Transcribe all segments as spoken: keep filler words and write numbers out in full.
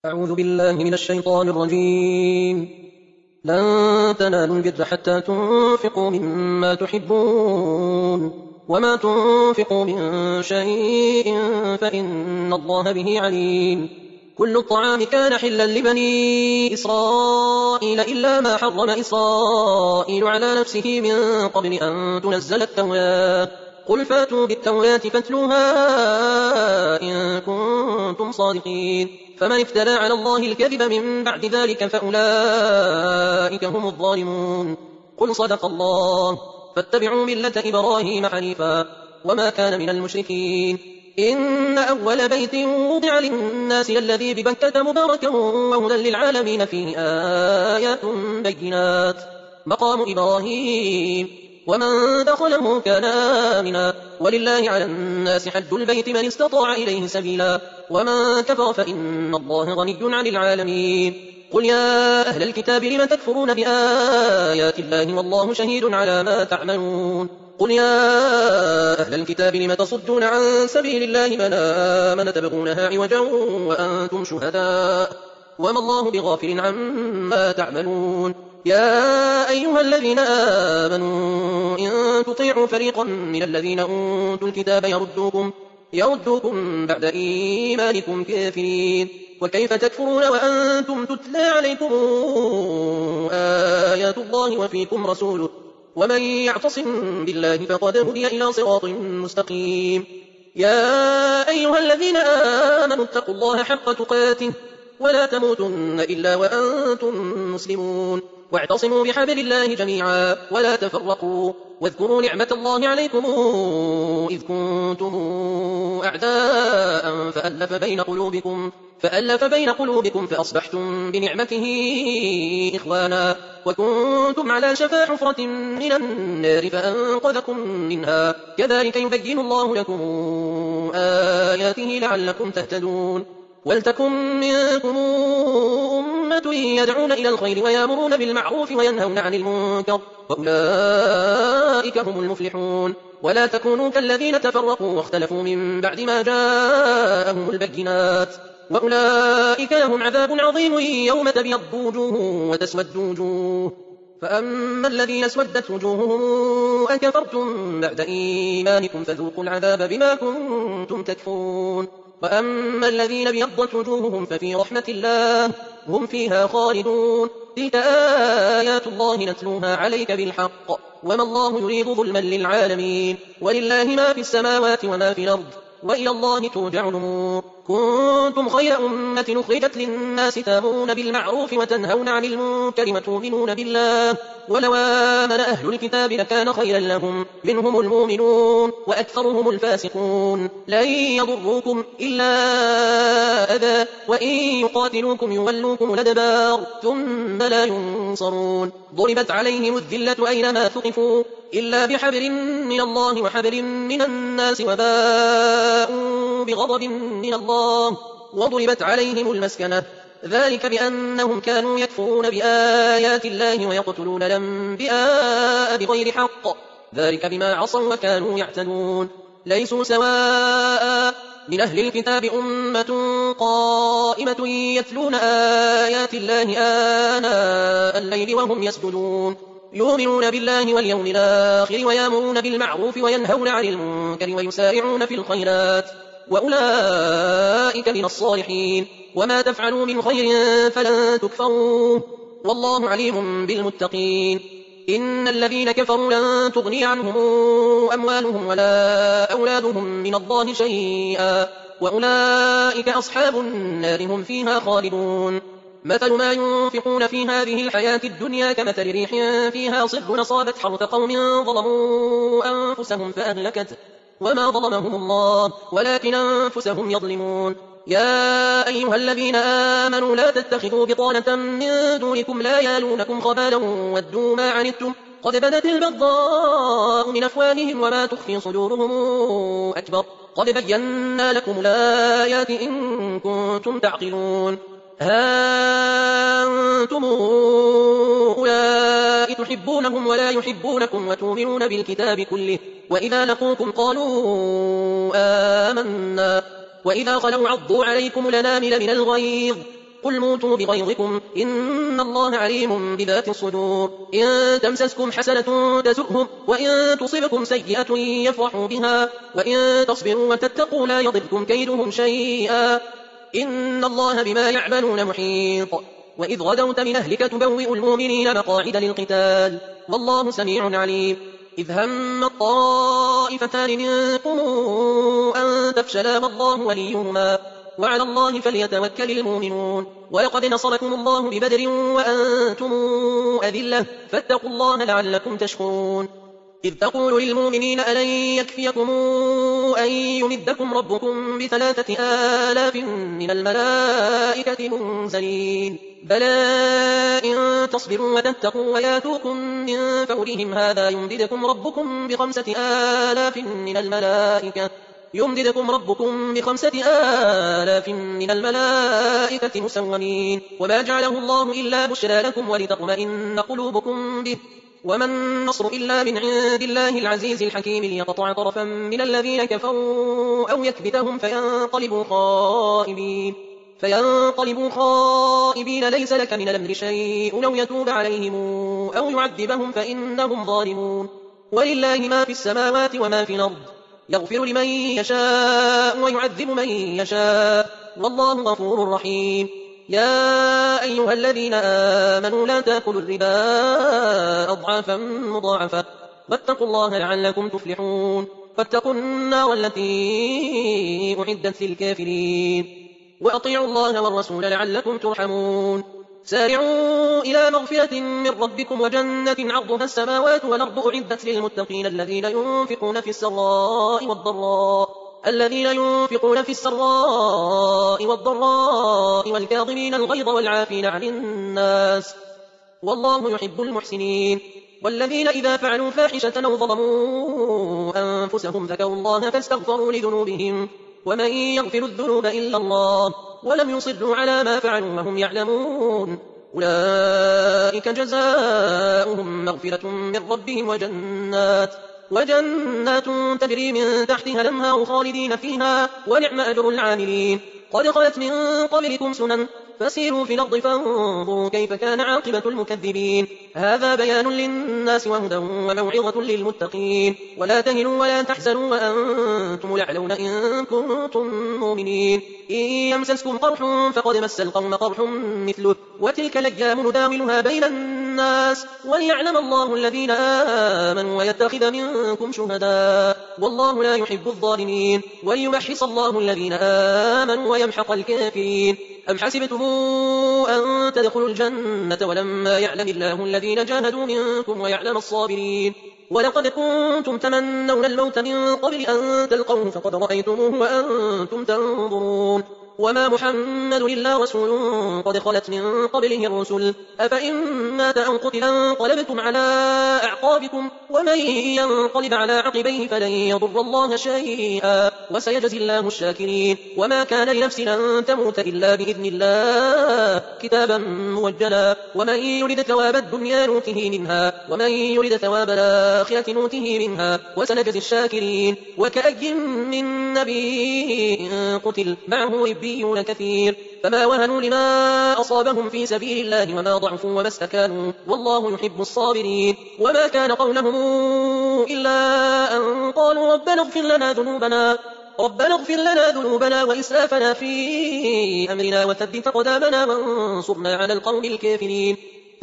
أعوذ بالله من الشيطان الرجيم. لن تنالوا البر حتى تنفقوا مما تحبون وما تنفقوا من شيء فإن الله به عليم. كل الطعام كان حلا لبني إسرائيل إلا ما حرم إسرائيل على نفسه من قبل أن تنزل التوراة. قل فاتوا بالتوراة فاتلوها إن كنتم صادقين. فمن افترى على الله الكذب من بعد ذلك فأولئك هم الظالمون. قل صدق الله فاتبعوا ملة إبراهيم حنيفا وما كان من المشركين. إن أول بيت وضع للناس للذي ببكة مباركا وهدى للعالمين فيه آيات بينات مقام إبراهيم ومن دخله كان آمنا ولله على الناس حج البيت من استطاع إليه سبيلا ومن كفر فإن الله غني عن العالمين. قل يا أهل الكتاب لم تكفرون بآيات الله والله شهيد على ما تعملون. قل يا أهل الكتاب لم تصدون عن سبيل الله من آمن تبغونها عوجا وأنتم شهداء وما الله بغافل عما تعملون. يا أيها الذين آمنوا إن تطيعوا فريقا من الذين أوتوا الكتاب يردوكم, يردوكم بعد إيمانكم كافرين. وكيف تكفرون وأنتم تتلى عليكم آيات الله وفيكم رسوله ومن يعتصم بالله فقد هدي إلى صراط مستقيم. يا أيها الذين آمنوا اتقوا الله حق تقاته ولا تموتن إلا وأنتم مسلمون واعتصموا بحبل الله جميعا ولا تفرقوا واذكروا نعمة الله عليكم إذ كنتم أعداء فألف بين قلوبكم فألف بين قلوبكم فأصبحتم بنعمته إخوانا وكنتم على شفا حفرة من النار فأنقذكم منها كذلك يبين الله لكم آياته لعلكم تهتدون. ولتكن منكم أمة يدعون إلى الخير ويأمرون بالمعروف وينهون عن المنكر وأولئك هم المفلحون. ولا تكونوا كالذين تفرقوا واختلفوا من بعد ما جاءهم البينات وأولئك لهم عذاب عظيم يوم تبيض وجوه وتسود وجوه. فأما الذين اسودت وجوههم أكفرتم بعد إيمانكم فذوقوا العذاب بما كنتم تكفرون. وأما الذين ابيضت وجوههم ففي رحمة الله هم فيها خالدون. تلك آيات الله نتلوها عليك بالحق وما الله يريد ظلما للعالمين. ولله ما في السماوات وما في الأرض وإلى الله ترجع الأمور. كنتم خير أمة أخرجت للناس تأمرون بالمعروف وتنهون عن المنكر وتؤمنون بالله ولو آمن أهل الكتاب لكان خيرا لهم منهم المؤمنون وأكثرهم الفاسقون. لن يضروكم إلا أذى وإن يقاتلوكم يولوكم الأدبار ثم لا ينصرون. ضربت عليهم الذلة أينما ثقفوا إلا بحبل من الله وحبل من الناس وباءوا بغضب من الله وضربت عليهم المسكنة ذلك بأنهم كانوا يكفرون بآيات الله ويقتلون الأنبياء بغير حق ذلك بما عصوا وكانوا يعتدون. ليسوا سواء من أهل الكتاب أمة قائمة يتلون آيات الله آناء الليل وهم يسجدون يؤمنون بالله واليوم الآخر ويأمرون بالمعروف وينهون عن المنكر ويسارعون في الخيرات وأولئك من الصالحين. وما تفعلوا من خير فلن تكفروه والله عليم بالمتقين. إن الذين كفروا لن تغني عنهم أموالهم ولا أولادهم من الله شيئا وأولئك أصحاب النار هم فيها خالدون. مثل ما ينفقون في هذه الحياة الدنيا كمثل ريح فيها صر أصابت حرث قوم ظلموا أنفسهم فأهلكته وما ظلمهم الله ولكن أنفسهم يظلمون. يا أيها الذين آمنوا لا تتخذوا بطانة من دونكم لا يالونكم خبالا ودوا ما عنتم قد بدت البغضاء من أفواههم وما تخفي صدورهم أكبر قد بينا لكم الآيات إن كنتم تعقلون. ها أنتم أولئك تحبونهم ولا يحبونكم وتؤمنون بالكتاب كله وإذا لقوكم قالوا آمنا وإذا خلوا عضوا عليكم الأنامل من الغيظ قل موتوا بغيظكم إن الله عليم بذات الصدور إن تمسسكم حسنة تسؤهم وإن تصبكم سيئة يفرحوا بها وإن تصبروا وتتقوا لا يضركم كيدهم شيئا إن الله بما يعملون محيط وإذ غدوت من أهلك تبوئ المؤمنين مقاعد للقتال والله سميع عليم إذ هم الطائفتان منكم أن تفشلا والله وليهما وعلى الله فليتوكل المؤمنون ولقد نصركم الله ببدر وأنتم أذلة فاتقوا الله لعلكم تشكرون إذ تقول للمؤمنين ألن يكفيكم أن يمدكم ربكم بثلاثة آلاف من الملائكة منزلين بلى إن تصبروا وتتقوا وياتوكم من فورهم هذا يمددكم ربكم بخمسة آلاف من الملائكة يمددكم ربكم بخمسة آلاف من الملائكة مسومين وما جعله الله إلا بشرى لكم ولتطمئن قلوبكم به وما النصر إلا من عند الله العزيز الحكيم ليقطع طرفا من الذين كفروا أو يكبتهم فينقلبوا خائبين فينقلبوا خائبين ليس لك من الأمر شيء أو يتوب عليهم أو يعذبهم فإنهم ظالمون ولله ما في السماوات وما في الأرض يغفر لمن يشاء ويعذب من يشاء والله غفور رحيم يا أيها الذين آمنوا لا تأكلوا الربا أضعافا مضاعفة واتقوا الله لعلكم تفلحون فاتقوا النار التي أعدت للكافرين وأطيعوا الله والرسول لعلكم ترحمون سارعوا إلى مغفرة من ربكم وجنة عرضها السماوات والأرض أعدت للمتقين الذين ينفقون في السراء والضراء الذين ينفقون في السراء والضراء والكاظمين الغيظ والعافين عن الناس والله يحب المحسنين والذين إذا فعلوا فاحشة أو ظلموا أنفسهم ذكروا الله فاستغفروا لذنوبهم ومن يغفر الذنوب إلا الله ولم يصروا على ما فعلوا وهم يعلمون أولئك جزاؤهم مغفرة من ربهم وجنات وجنات تجري من تحتها الأنهار خالدين فيها ونعم أجر العاملين قد خلت من قبلكم سنن فسيروا في الأرض فانظروا كيف كان عاقبة المكذبين هذا بيان للناس وهدى وموعظة للمتقين ولا تهنوا ولا تحزنوا وأنتم الأعلون إن كنتم مؤمنين إن يمسسكم قرح فقد مس القوم قرح مثله وتلك الأيام نداولها بين الناس وليعلم الله الذين آمنوا ويتخذ منكم شهداء والله لا يحب الظالمين وليمحص الله الذين آمنوا ويمحق الكافرين أم حسبتم أن تدخلوا الجنة ولما يعلم الله الذين جاهدوا منكم ويعلم الصابرين ولقد كنتم تمنون الموت من قبل أن تلقوه فقد رأيتموه وأنتم تنظرون وما محمد إلا رسول قد خلت من قبله الرسل أفإن مات أو قتل انقلبتم على أعقابكم ومن ينقلب على عقبيه فلن يضر الله شيئا وسيجزي الله الشاكرين وما كان لنفس أن تموت إلا بإذن الله كتابا موجلا ومن يرد ثواب الدنيا نوته منها ومن يرد ثواب الآخرة نوته منها وسنجزي الشاكرين وكأي من نبي قتل معه ربيون كثير فما وهنوا لما أصابهم في سبيل الله وما ضعفوا وما استكانوا والله يحب الصابرين وما كان قولهم إلا أن قالوا ربنا اغفر لنا ذنوبنا ربنا اغفر لنا ذنوبنا وإسرافنا في أمرنا وثبت أقدامنا وانصرنا على القوم الكافرين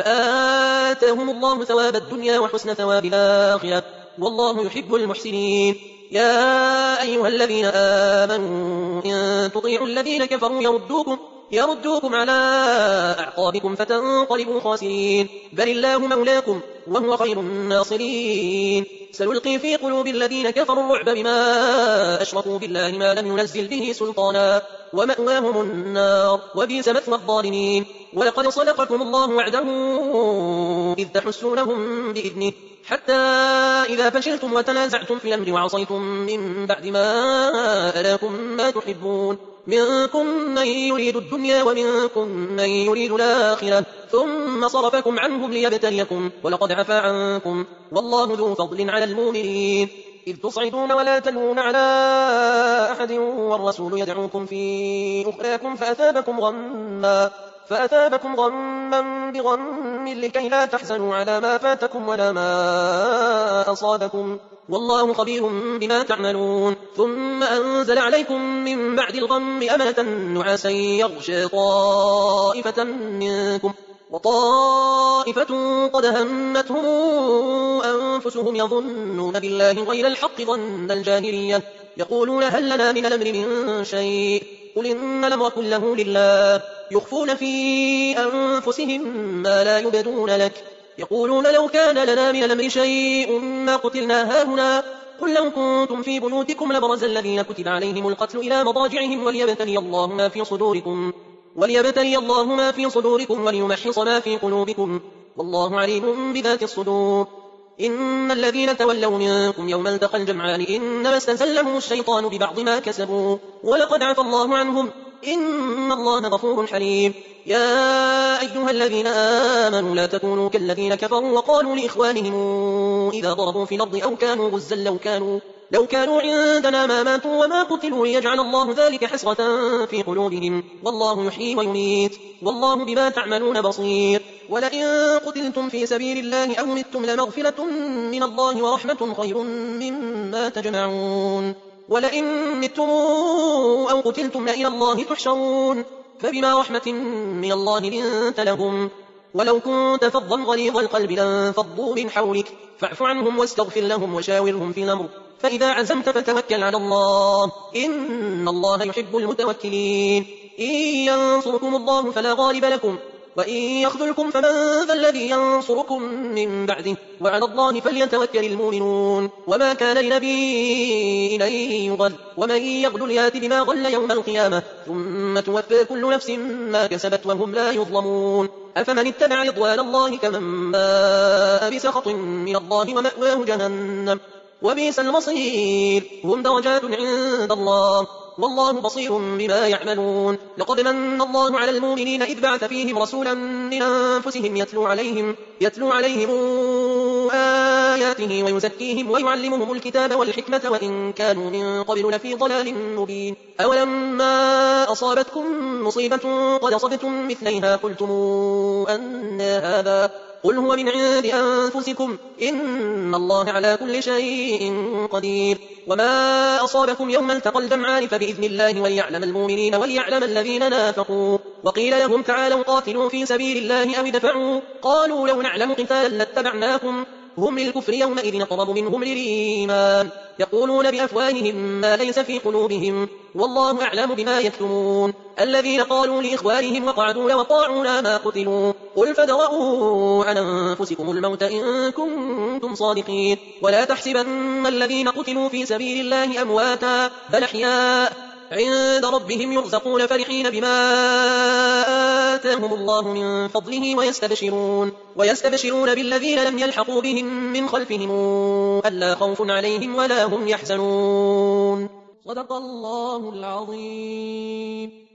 فآتاهم الله ثواب الدنيا وحسن ثواب الآخرة والله يحب المحسنين يا أيها الذين آمنوا إن تطيعوا الذين كفروا يردوكم يردوكم على أعقابكم فتنقلبوا خاسرين بل الله مولاكم وهو خير الناصرين سنلقي في قلوب الذين كفروا الرعب بما أشركوا بالله ما لم ينزل به سلطانا ومأواهم النار وبئس مثوى الظالمين ولقد صدقكم الله وعده إذ تحسونهم بإذنه حتى إذا فشلتم وتنازعتم في الأمر وعصيتم من بعد ما أراكم ما تحبون منكم من يريد الدنيا ومنكم من يريد الآخرة ثم صرفكم عنهم ليبتليكم ولقد عفا عنكم والله ذو فضل على المؤمنين إذ تصعدون ولا تلوون على أحد والرسول يدعوكم في أخراكم فأثابكم غما فأثابكم غما بغم لكي لا تحزنوا على ما فاتكم ولا ما أصابكم والله خبير بما تعملون ثم أنزل عليكم من بعد الغم أمنة نعاسا يغشى طائفة منكم وطائفة قد همتهم أنفسهم يظنون بالله غير الحق ظن الجاهلية يقولون هل لنا من الأمر من شيء قل إن الأمر كله لله يخفون في أنفسهم ما لا يبدون لك يقولون لو كان لنا من الأمر شيء ما قتلنا هاهنا قل لو كنتم في بيوتكم لبرز الذين كتب عليهم القتل إلى مضاجعهم وليبتلي الله ما في صدوركم وليبتلي الله ما في صدوركم وليمحص ما في قلوبكم والله عليم بذات الصدور إن الذين تولوا منكم يوم التقى الجمعان إنما استزلهم الشيطان ببعض ما كسبوا ولقد عفى الله عنهم إن الله غفور حليم يا أيها الذين آمنوا لا تكونوا كالذين كفروا وقالوا لإخوانهم إذا ضربوا في الأرض أو كانوا غزا لو كانوا لو كانوا عندنا ما ماتوا وما قتلوا ليجعل الله ذلك حسرة في قلوبهم والله يحيي ويميت والله بما تعملون بصير ولئن قتلتم في سبيل الله أو متم لمغفرة من الله ورحمة خير مما تجمعون ولئن متم أو قتلتم لإلى الله تحشرون فبما رحمة من الله لنت لهم ولو كنت فظا غليظ القلب لانفضوا من حولك فاعف عنهم واستغفر لهم وشاورهم في الأمر فإذا عزمت فتوكل على الله إن الله يحب المتوكلين إن ينصركم الله فلا غالب لكم وإن يخذلكم فمن ذا الذي ينصركم من بعده وعلى الله فليتوكل المؤمنون وما كان لنبي أن يغل ومن يغل يات بما غل يوم القيامة ثم توفى كل نفس ما كسبت وهم لا يظلمون أفمن اتبع رضوان الله كمن باء بسخط من الله ومأواه جهنم وبئس المصير هم درجات عند الله والله بصير بما يعملون لقد من الله على المؤمنين إذ بعث فيهم رسولا من أنفسهم يتلو عليهم, يتلو عليهم آياته ويزكيهم ويعلمهم الكتاب والحكمة وإن كانوا من قبل لفي ضلال مبين أولما أصابتكم مصيبة قد أصبتم مثليها قلتم أن هذا قل هو من عند أنفسكم إن الله على كل شيء قدير وما أصابكم يوم التقى الجمعان فبإذن الله وليعلم المؤمنين وليعلم الذين نافقوا وقيل لهم تعالوا قاتلوا في سبيل الله أو ادفعوا قالوا لو نعلم قتالا لاتبعناكم هم للكفر يومئذ أقرب منهم للإيمان يقولون بأفواههم ما ليس في قلوبهم والله أعلم بما يكتمون الذين قالوا لإخوانهم وقعدوا لو طاعونا ما قتلوا قل فادرءوا عن أنفسكم الموت إن كنتم صادقين ولا تحسبن الذين قتلوا في سبيل الله أمواتا بل أحياء عند ربهم يرزقون فرحين بما آتاهم الله من فضله ويستبشرون, ويستبشرون بالذين لم يلحقوا بهم من خلفهم ألا خوف عليهم ولا هم يحزنون صدق الله العظيم.